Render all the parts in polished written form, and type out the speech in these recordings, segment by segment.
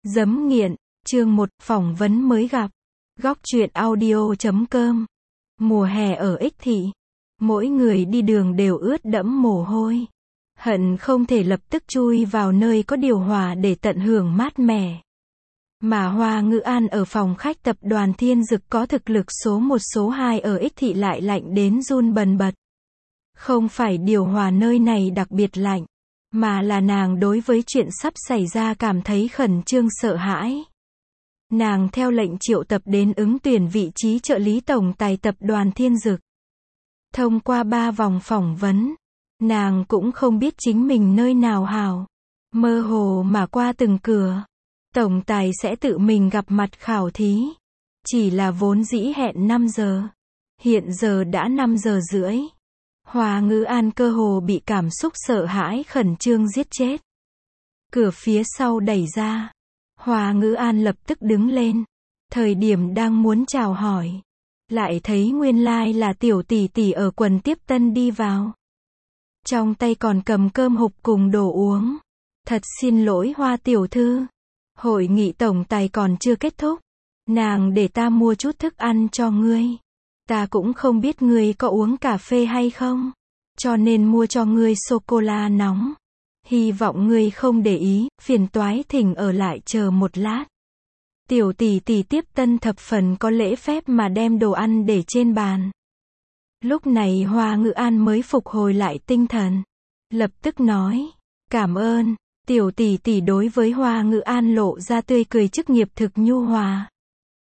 Dấm nghiện, chương 1, phỏng vấn mới gặp. Góc truyện audio.com. Mùa hè ở Ích Thị. Mỗi người đi đường đều ướt đẫm mồ hôi. Hận không thể lập tức chui vào nơi có điều hòa để tận hưởng mát mẻ. Mà Hoa Ngữ An ở phòng khách tập đoàn Thiên Dực có thực lực số 1 số 2 ở Ích Thị lại lạnh đến run bần bật. Không phải điều hòa nơi này đặc biệt lạnh, mà là nàng đối với chuyện sắp xảy ra cảm thấy khẩn trương sợ hãi. Nàng theo lệnh triệu tập đến ứng tuyển vị trí trợ lý tổng tài tập đoàn Thiên Dực. Thông qua 3 vòng phỏng vấn, nàng cũng không biết chính mình nơi nào hào. Mơ hồ mà qua từng cửa, tổng tài sẽ tự mình gặp mặt khảo thí. Chỉ là vốn dĩ hẹn 5 giờ. Hiện giờ đã 5 giờ rưỡi. Hoa Ngữ An cơ hồ bị cảm xúc sợ hãi khẩn trương giết chết. Cửa phía sau đẩy ra. Hoa Ngữ An lập tức đứng lên. Thời điểm đang muốn chào hỏi, lại thấy nguyên lai là tiểu tỷ tỷ ở quần tiếp tân đi vào. Trong tay còn cầm cơm hộp cùng đồ uống. Thật xin lỗi Hoa tiểu thư. Hội nghị tổng tài còn chưa kết thúc. Nàng để ta mua chút thức ăn cho ngươi. Ta cũng không biết ngươi có uống cà phê hay không, cho nên mua cho ngươi sô-cô-la nóng. Hy vọng ngươi không để ý, phiền toái thỉnh ở lại chờ một lát. Tiểu tỷ tỷ tiếp tân thập phần có lễ phép mà đem đồ ăn để trên bàn. Lúc này Hoa Ngữ An mới phục hồi lại tinh thần. Lập tức nói, cảm ơn. Tiểu tỷ tỷ đối với Hoa Ngữ An lộ ra tươi cười chức nghiệp thực nhu hòa.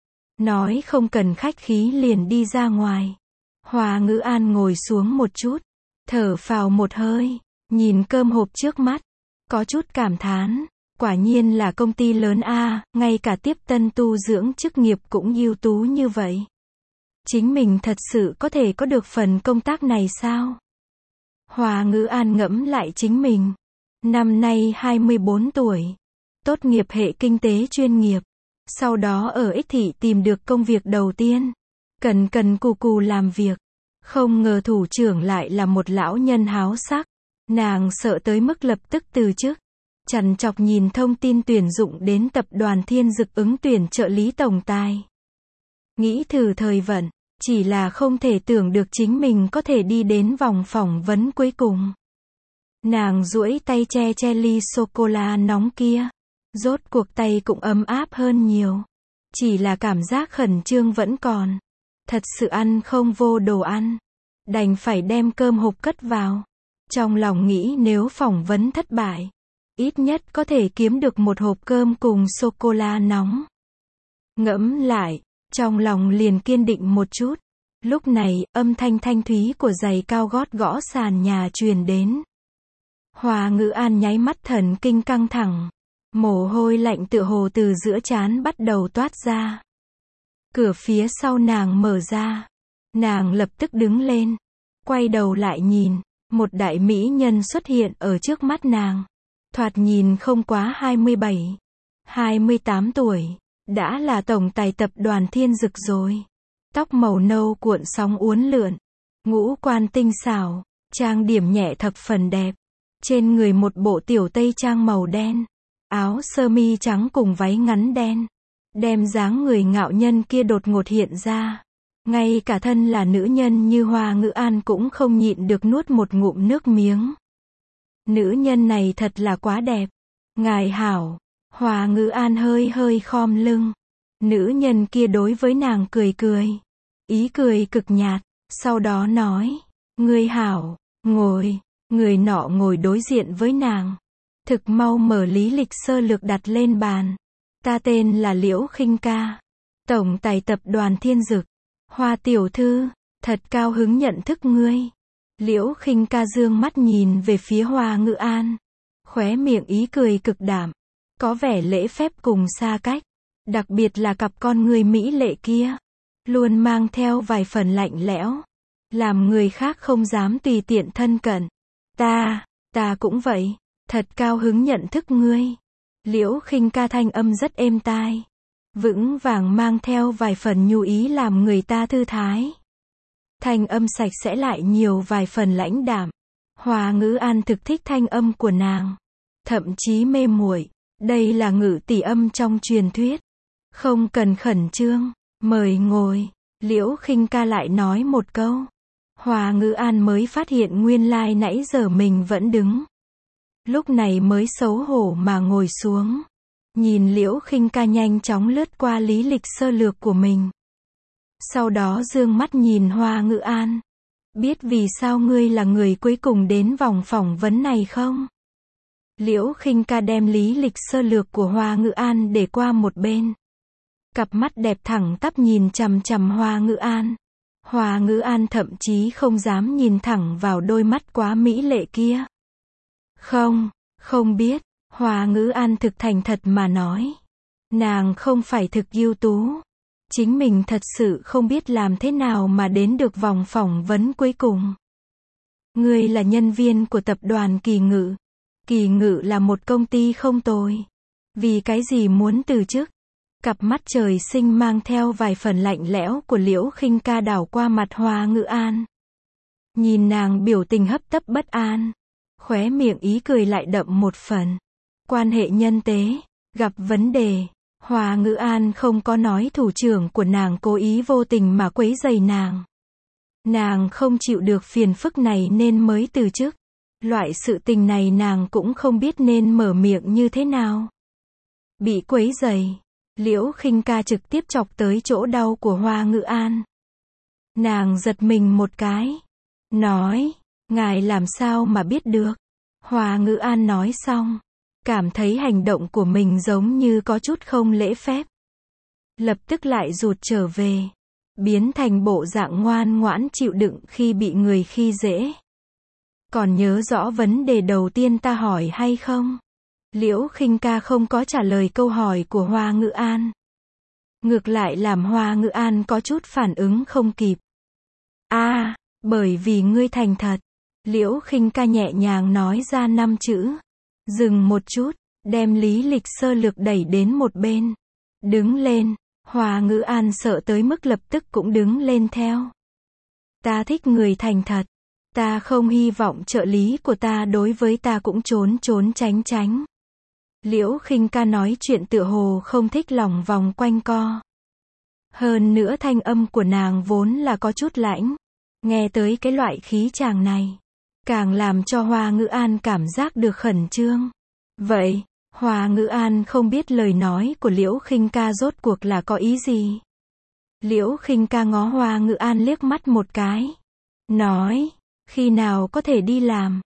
Nói không cần khách khí liền đi ra ngoài. Hoa Ngữ An ngồi xuống một chút, thở phào một hơi, nhìn cơm hộp trước mắt, có chút cảm thán, quả nhiên là công ty lớn a, ngay cả tiếp tân tu dưỡng chức nghiệp cũng ưu tú như vậy. Chính mình thật sự có thể có được phần công tác này sao? Hoa Ngữ An ngẫm lại chính mình, năm nay 24 tuổi, tốt nghiệp hệ kinh tế chuyên nghiệp. Sau đó ở Ích Thị tìm được công việc đầu tiên. Cần cù cù làm việc. Không ngờ thủ trưởng lại là một lão nhân háo sắc. Nàng sợ tới mức lập tức từ chức. Trằn trọc nhìn thông tin tuyển dụng đến tập đoàn Thiên Dực ứng tuyển trợ lý tổng tài. Nghĩ thử thời vận, chỉ là không thể tưởng được chính mình có thể đi đến vòng phỏng vấn cuối cùng. Nàng duỗi tay che ly sô-cô-la nóng kia. Rốt cuộc tay cũng ấm áp hơn nhiều. Chỉ là cảm giác khẩn trương vẫn còn. Thật sự ăn không vô đồ ăn. Đành phải đem cơm hộp cất vào. Trong lòng nghĩ nếu phỏng vấn thất bại, ít nhất có thể kiếm được một hộp cơm cùng sô-cô-la nóng. Ngẫm lại, trong lòng liền kiên định một chút. Lúc này, âm thanh thanh thúy của giày cao gót gõ sàn nhà truyền đến. Hoa Ngữ An nháy mắt thần kinh căng thẳng. Mồ hôi lạnh tựa hồ từ giữa trán bắt đầu toát ra. Cửa phía sau nàng mở ra. Nàng lập tức đứng lên. Quay đầu lại nhìn. Một đại mỹ nhân xuất hiện ở trước mắt nàng. Thoạt nhìn không quá 27, 28 tuổi. Đã là tổng tài tập đoàn Thiên Dực rồi. Tóc màu nâu cuộn sóng uốn lượn. Ngũ quan tinh xảo. Trang điểm nhẹ thập phần đẹp. Trên người một bộ tiểu tây trang màu đen. Áo sơ mi trắng cùng váy ngắn đen. Đem dáng người ngạo nhân kia đột ngột hiện ra. Ngay cả thân là nữ nhân như Hoa Ngữ An cũng không nhịn được nuốt một ngụm nước miếng. Nữ nhân này thật là quá đẹp. Ngài hảo. Hoa Ngữ An hơi khom lưng. Nữ nhân kia đối với nàng cười cười. Ý cười cực nhạt. Sau đó nói. Ngươi hảo. Ngồi. Người nọ ngồi đối diện với nàng. Thực mau mở lý lịch sơ lược đặt lên bàn. Ta tên là Liễu Khinh Ca. Tổng tài tập đoàn Thiên Dực. Hoa tiểu thư, thật cao hứng nhận thức ngươi. Liễu Khinh Ca dương mắt nhìn về phía Hoa Ngữ An. Khóe miệng ý cười cực đạm. Có vẻ lễ phép cùng xa cách. Đặc biệt là cặp con người mỹ lệ kia. Luôn mang theo vài phần lạnh lẽo. Làm người khác không dám tùy tiện thân cận. Ta cũng vậy. Thật cao hứng nhận thức ngươi. Liễu Khinh Ca thanh âm rất êm tai. Vững vàng mang theo vài phần nhu ý làm người ta thư thái. Thanh âm sạch sẽ lại nhiều vài phần lãnh đạm. Hoa Ngữ An thực thích thanh âm của nàng. Thậm chí mê muội. Đây là ngự tỷ âm trong truyền thuyết. Không cần khẩn trương, mời ngồi. Liễu Khinh Ca lại nói một câu. Hoa Ngữ An mới phát hiện nguyên lai nãy giờ mình vẫn đứng. Lúc này mới xấu hổ mà ngồi xuống. Nhìn Liễu Khinh Ca nhanh chóng lướt qua lý lịch sơ lược của mình. Sau đó dương mắt nhìn Hoa Ngữ An. Biết vì sao ngươi là người cuối cùng đến vòng phỏng vấn này không? Liễu Khinh Ca đem lý lịch sơ lược của Hoa Ngữ An để qua một bên. Cặp mắt đẹp thẳng tắp nhìn chằm chằm Hoa Ngữ An. Hoa Ngữ An thậm chí không dám nhìn thẳng vào đôi mắt quá mỹ lệ kia. Không biết. Hoa Ngữ An thực thành thật mà nói. Nàng không phải thực ưu tú. Chính mình thật sự không biết làm thế nào mà đến được vòng phỏng vấn cuối cùng. Ngươi là nhân viên của tập đoàn Kỳ Ngự. Kỳ Ngự là một công ty không tồi. Vì cái gì muốn từ chức? Cặp mắt trời sinh mang theo vài phần lạnh lẽo của Liễu Khinh Ca đảo qua mặt Hoa Ngữ An. Nhìn nàng biểu tình hấp tấp bất an. Khóe miệng ý cười lại đậm một phần. Quan hệ nhân tế, gặp vấn đề. Hoa Ngữ An không có nói thủ trưởng của nàng cố ý vô tình mà quấy rầy nàng. Nàng không chịu được phiền phức này nên mới từ chức. Loại sự tình này nàng cũng không biết nên mở miệng như thế nào. Bị quấy rầy. Liễu Khinh Ca trực tiếp chọc tới chỗ đau của Hoa Ngữ An. Nàng giật mình một cái. Nói, ngài làm sao mà biết được? Hoa Ngữ An nói xong. Cảm thấy hành động của mình giống như có chút không lễ phép. Lập tức lại rụt trở về. Biến thành bộ dạng ngoan ngoãn chịu đựng khi bị người khi dễ. Còn nhớ rõ vấn đề đầu tiên ta hỏi hay không? Liễu Khinh Ca không có trả lời câu hỏi của Hoa Ngữ An. Ngược lại làm Hoa Ngữ An có chút phản ứng không kịp. Bởi vì ngươi thành thật. Liễu Khinh Ca nhẹ nhàng nói ra 5 chữ. Dừng một chút, đem lý lịch sơ lược đẩy đến một bên. Đứng lên, Hoa Ngữ An sợ tới mức lập tức cũng đứng lên theo. Ta thích người thành thật. Ta không hy vọng trợ lý của ta đối với ta cũng trốn tránh. Liễu Khinh Ca nói chuyện tựa hồ không thích lòng vòng quanh co. Hơn nữa thanh âm của nàng vốn là có chút lãnh. Nghe tới cái loại khí chàng này. Càng làm cho Hoa Ngữ An cảm giác được khẩn trương. Vậy, Hoa Ngữ An không biết lời nói của Liễu Khinh Ca rốt cuộc là có ý gì. Liễu Khinh Ca ngó Hoa Ngữ An liếc mắt một cái. Nói, khi nào có thể đi làm?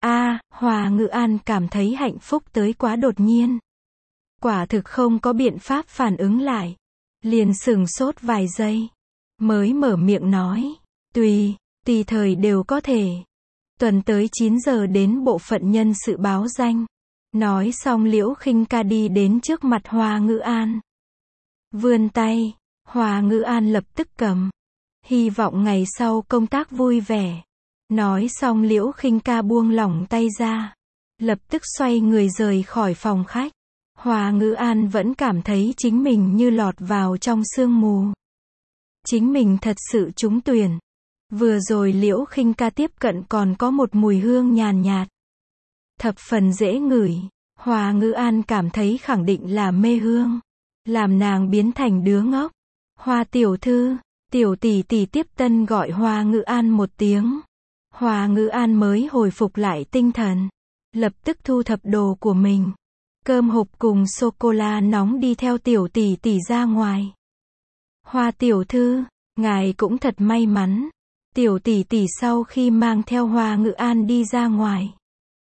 Hoa Ngữ An cảm thấy hạnh phúc tới quá đột nhiên. Quả thực không có biện pháp phản ứng lại. Liền sửng sốt vài giây. Mới mở miệng nói. Tùy thời đều có thể. Tuần tới 9 giờ đến bộ phận nhân sự báo danh. Nói xong Liễu Khinh Ca đi đến trước mặt Hoa Ngữ An. Vươn tay. Hoa Ngữ An lập tức cầm. Hy vọng ngày sau công tác vui vẻ. Nói xong Liễu Khinh Ca buông lỏng tay ra. Lập tức xoay người rời khỏi phòng khách. Hoa Ngữ An vẫn cảm thấy chính mình như lọt vào trong sương mù. Chính mình thật sự trúng tuyển. Vừa rồi Liễu Khinh Ca tiếp cận còn có một mùi hương nhàn nhạt. Thập phần dễ ngửi. Hoa Ngữ An cảm thấy khẳng định là mê hương. Làm nàng biến thành đứa ngốc. Hoa tiểu thư, tiểu tỷ tỷ tiếp tân gọi Hoa Ngữ An một tiếng. Hoa Ngữ An mới hồi phục lại tinh thần. Lập tức thu thập đồ của mình. Cơm hộp cùng sô-cô-la nóng đi theo tiểu tỷ tỷ ra ngoài. Hoa tiểu thư, ngài cũng thật may mắn. Tiểu tỷ tỷ sau khi mang theo Hoa Ngữ An đi ra ngoài.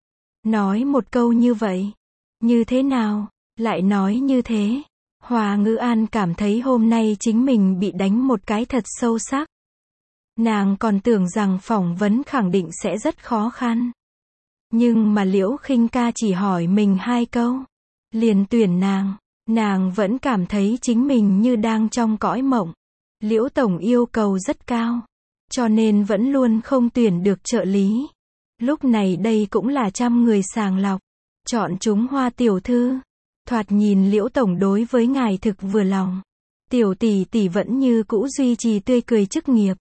Nói một câu như vậy. Như thế nào? Lại nói như thế. Hoa Ngữ An cảm thấy hôm nay chính mình bị đánh một cái thật sâu sắc. Nàng còn tưởng rằng phỏng vấn khẳng định sẽ rất khó khăn. Nhưng mà Liễu Khinh Ca chỉ hỏi mình 2 câu. Liền tuyển nàng. Nàng vẫn cảm thấy chính mình như đang trong cõi mộng. Liễu tổng yêu cầu rất cao. Cho nên vẫn luôn không tuyển được trợ lý. Lúc này đây cũng là trăm người sàng lọc. Chọn chúng Hoa tiểu thư. Thoạt nhìn Liễu tổng đối với ngài thực vừa lòng. Tiểu tỷ tỷ vẫn như cũ duy trì tươi cười chức nghiệp.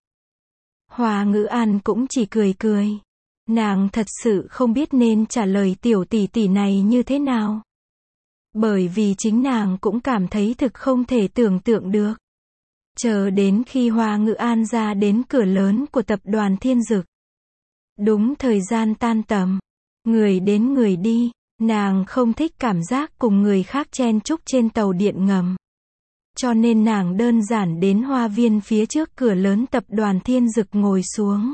Hoa Ngữ An cũng chỉ cười. Nàng thật sự không biết nên trả lời tiểu tỷ tỷ này như thế nào. Bởi vì chính nàng cũng cảm thấy thực không thể tưởng tượng được. Chờ đến khi Hoa Ngữ An ra đến cửa lớn của tập đoàn Thiên Dực. Đúng thời gian tan tầm. Người đến người đi, nàng không thích cảm giác cùng người khác chen chúc trên tàu điện ngầm. Cho nên nàng đơn giản đến hoa viên phía trước cửa lớn tập đoàn Thiên Dực ngồi xuống.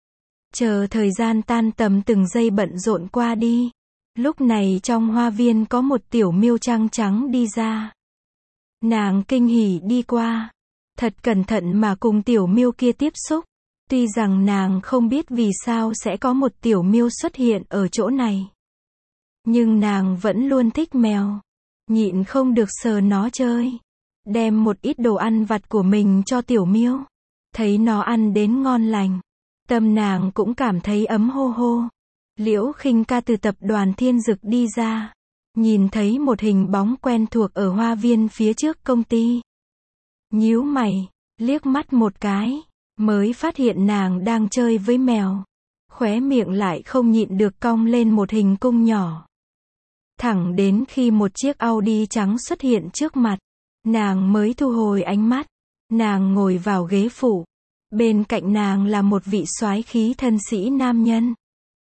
Chờ thời gian tan tầm từng giây bận rộn qua đi. Lúc này trong hoa viên có một tiểu miêu trăng trắng đi ra. Nàng kinh hỉ đi qua. Thật cẩn thận mà cùng tiểu miêu kia tiếp xúc. Tuy rằng nàng không biết vì sao sẽ có một tiểu miêu xuất hiện ở chỗ này. Nhưng nàng vẫn luôn thích mèo. Nhịn không được sờ nó chơi. Đem một ít đồ ăn vặt của mình cho tiểu miêu. Thấy nó ăn đến ngon lành. Tâm nàng cũng cảm thấy ấm hô hô. Liễu Khinh Ca từ tập đoàn Thiên Dực đi ra. Nhìn thấy một hình bóng quen thuộc ở hoa viên phía trước công ty. Nhíu mày, liếc mắt một cái. Mới phát hiện nàng đang chơi với mèo. Khóe miệng lại không nhịn được cong lên một hình cung nhỏ. Thẳng đến khi một chiếc Audi trắng xuất hiện trước mặt. Nàng mới thu hồi ánh mắt. Nàng ngồi vào ghế phụ. Bên cạnh nàng là một vị soái khí thân sĩ nam nhân.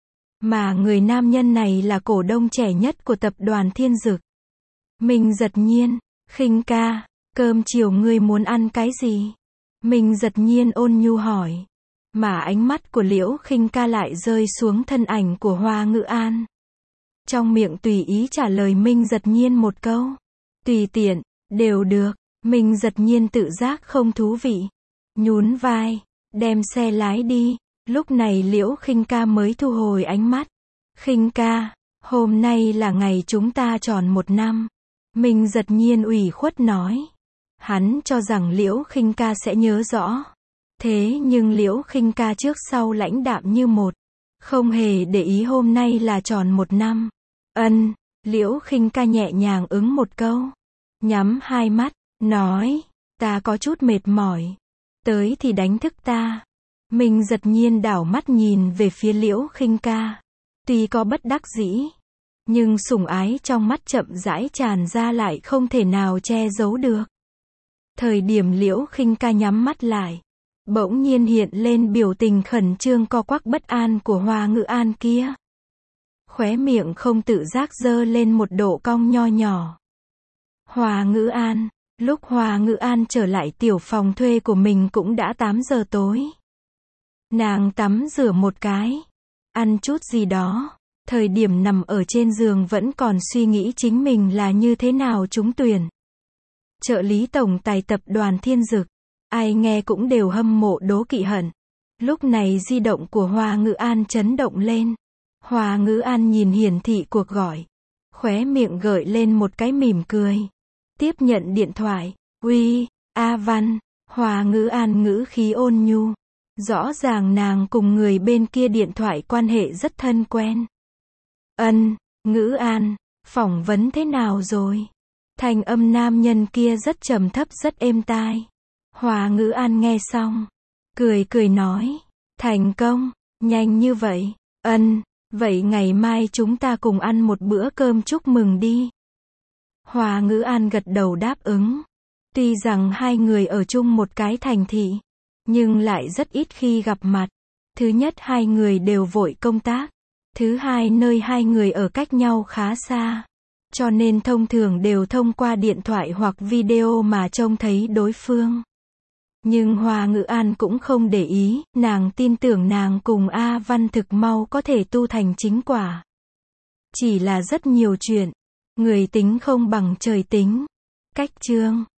Mà người nam nhân này là cổ đông trẻ nhất của tập đoàn Thiên Dực. Mình giật nhiên, Khinh Ca, cơm chiều ngươi muốn ăn cái gì? Mình giật nhiên ôn nhu hỏi. Mà ánh mắt của Liễu Khinh Ca lại rơi xuống thân ảnh của Hoa Ngữ An. Trong miệng tùy ý trả lời Minh giật nhiên một câu. Tùy tiện, đều được. Minh giật nhiên tự giác không thú vị. Nhún vai, đem xe lái đi. Lúc này Liễu Khinh Ca mới thu hồi ánh mắt. Khinh Ca, hôm nay là ngày chúng ta tròn 1 năm. Minh giật nhiên ủy khuất nói. Hắn cho rằng Liễu Khinh Ca sẽ nhớ rõ. Thế nhưng Liễu Khinh Ca trước sau lãnh đạm như một. Không hề để ý hôm nay là tròn 1 năm. Liễu Khinh Ca nhẹ nhàng ứng một câu. Nhắm hai mắt, nói. Ta có chút mệt mỏi. Tới thì đánh thức ta. Mình giật nhiên đảo mắt nhìn về phía Liễu Khinh Ca. Tuy có bất đắc dĩ. Nhưng sủng ái trong mắt chậm rãi tràn ra lại không thể nào che giấu được. Thời điểm Liễu Khinh Ca nhắm mắt lại. Bỗng nhiên hiện lên biểu tình khẩn trương co quắp bất an của Hoa Ngữ An kia. Khóe miệng không tự giác dơ lên một độ cong nho nhỏ. Hoa Ngữ An. Lúc Hoa Ngữ An trở lại tiểu phòng thuê của mình cũng đã 8 giờ tối. Nàng tắm rửa một cái. Ăn chút gì đó. Thời điểm nằm ở trên giường vẫn còn suy nghĩ chính mình là như thế nào trúng tuyển. Trợ lý tổng tài tập đoàn Thiên Dực. Ai nghe cũng đều hâm mộ đố kỵ hận. Lúc này di động của Hoa Ngữ An chấn động lên. Hoa Ngữ An nhìn hiển thị cuộc gọi. Khóe miệng gợi lên một cái mỉm cười. Tiếp nhận điện thoại. Uy, A Văn. Hoa Ngữ An ngữ khí ôn nhu. Rõ ràng nàng cùng người bên kia điện thoại quan hệ rất thân quen. Ngữ An, phỏng vấn thế nào rồi? Thanh âm nam nhân kia rất trầm thấp rất êm tai. Hoa Ngữ An nghe xong. Cười nói. Thành công, nhanh như vậy. Vậy ngày mai chúng ta cùng ăn một bữa cơm chúc mừng đi. Hoa Ngữ An gật đầu đáp ứng. Tuy rằng hai người ở chung một cái thành thị. Nhưng lại rất ít khi gặp mặt. Thứ nhất hai người đều vội công tác. Thứ hai nơi hai người ở cách nhau khá xa. Cho nên thông thường đều thông qua điện thoại hoặc video mà trông thấy đối phương. Nhưng Hoa Ngữ An cũng không để ý, nàng tin tưởng nàng cùng A Văn thực mau có thể tu thành chính quả. Chỉ là rất nhiều chuyện. Người tính không bằng trời tính. Cách chương